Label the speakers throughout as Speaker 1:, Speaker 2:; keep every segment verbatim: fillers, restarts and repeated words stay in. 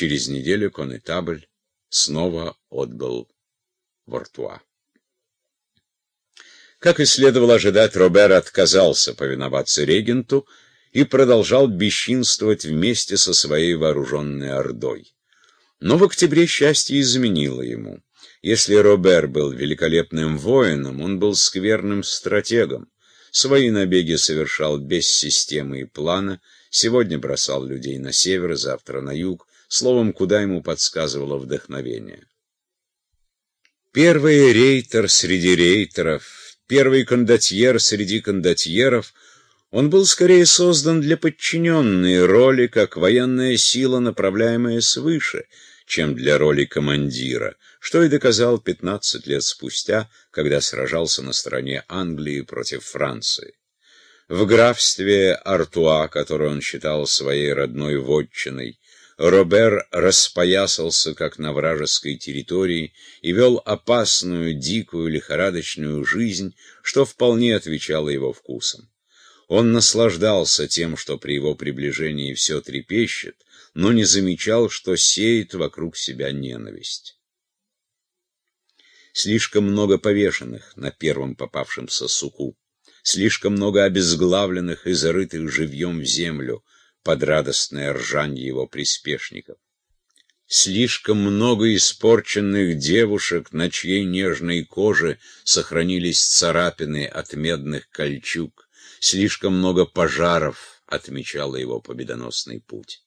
Speaker 1: Через неделю коннетабль снова отбыл в Артуа. Как и следовало ожидать, Робер отказался повиноваться регенту и продолжал бесчинствовать вместе со своей вооруженной ордой. Но в октябре счастье изменило ему. Если Робер был великолепным воином, он был скверным стратегом. Свои набеги совершал без системы и плана, сегодня бросал людей на север, завтра на юг, словом, куда ему подсказывало вдохновение. Первый рейтер среди рейтеров, первый кондотьер среди кондотьеров, он был скорее создан для подчиненной роли, как военная сила, направляемая свыше, чем для роли командира, что и доказал пятнадцать лет спустя, когда сражался на стороне Англии против Франции. В графстве Артуа, которое он считал своей родной вотчиной, Робер распоясался, как на вражеской территории, и вел опасную, дикую, лихорадочную жизнь, что вполне отвечало его вкусам. Он наслаждался тем, что при его приближении все трепещет, но не замечал, что сеет вокруг себя ненависть. Слишком много повешенных на первом попавшемся суку, слишком много обезглавленных и зарытых живьем в землю под радостное ржанье его приспешников. Слишком много испорченных девушек, на чьей нежной коже сохранились царапины от медных кольчуг, слишком много пожаров отмечало его победоносный путь.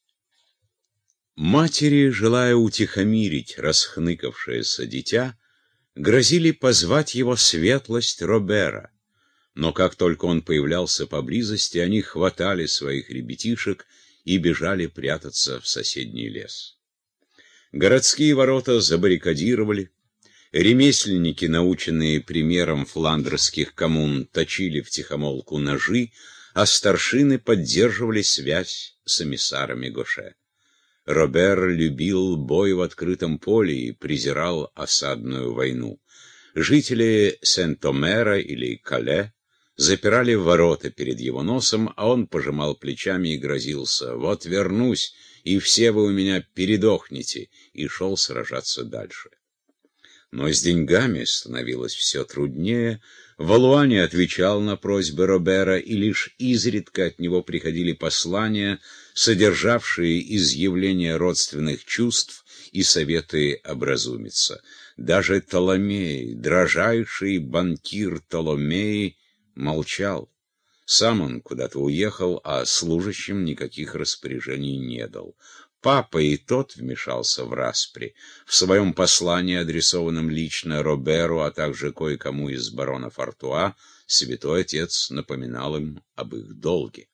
Speaker 1: Матери, желая утихомирить расхныкавшееся дитя, грозили позвать его светлость Робера, но как только он появлялся поблизости, они хватали своих ребятишек и бежали прятаться в соседний лес. Городские ворота забаррикадировали, ремесленники, наученные примером фландерских коммун, точили втихомолку ножи, а старшины поддерживали связь с эмиссарами Гоше. Робер любил бой в открытом поле и презирал осадную войну. Жители Сент-Омера или Кале запирали ворота перед его носом, а он пожимал плечами и грозился: «Вот вернусь, и все вы у меня передохнете», и шел сражаться дальше. Но с деньгами становилось все труднее. Валуа не отвечал на просьбы Робера, и лишь изредка от него приходили послания, содержавшие изъявления родственных чувств и советы образумиться. Даже Толомей, дрожайший банкир Толомей, молчал. Сам он куда-то уехал, а служащим никаких распоряжений не дал. Папа и тот вмешался в распри. В своем послании, адресованном лично Роберу, а также кое-кому из баронов Артуа, святой отец напоминал им об их долге.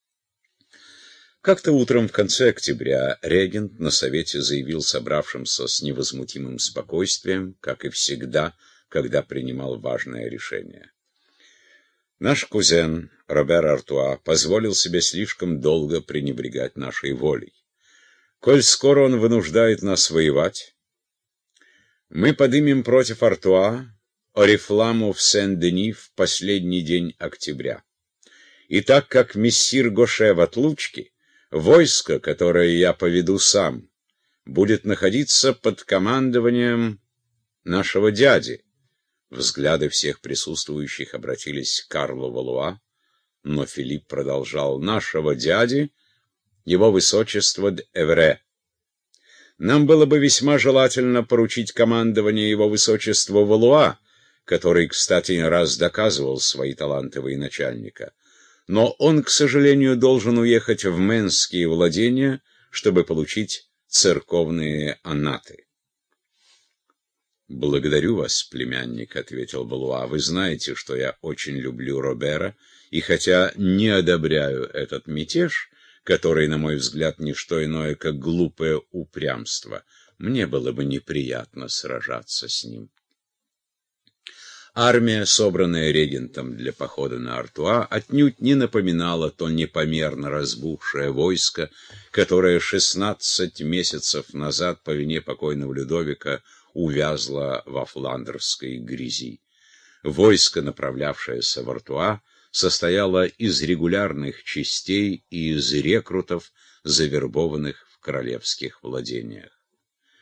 Speaker 1: Как-то утром в конце октября регент на совете заявил собравшимся с невозмутимым спокойствием, как и всегда, когда принимал важное решение: «Наш кузен Робер Артуа позволил себе слишком долго пренебрегать нашей волей. Коль скоро он вынуждает нас воевать, мы подымем против Артуа орифламу в Сен-Дени в последний день октября. И так как мессир Гоше в отлучке, войско, которое я поведу сам, будет находиться под командованием нашего дяди». Взгляды всех присутствующих обратились к Карлу Валуа, но Филипп продолжал: «Нашего дяди, его высочество д'Эвре. Нам было бы весьма желательно поручить командование его высочеству Валуа, который, кстати, не раз доказывал свои таланты военачальника. Но он, к сожалению, должен уехать в Менские владения, чтобы получить церковные анаты». «Благодарю вас, племянник», — ответил Валуа. «Вы знаете, что я очень люблю Робера, и хотя не одобряю этот мятеж, который, на мой взгляд, не что иное, как глупое упрямство, мне было бы неприятно сражаться с ним». Армия, собранная регентом для похода на Артуа, отнюдь не напоминала то непомерно разбухшее войско, которое шестнадцать месяцев назад по вине покойного Людовика увязла во фландерской грязи. Войско, направлявшееся в Артуа, состояло из регулярных частей и из рекрутов, завербованных в в королевских владениях.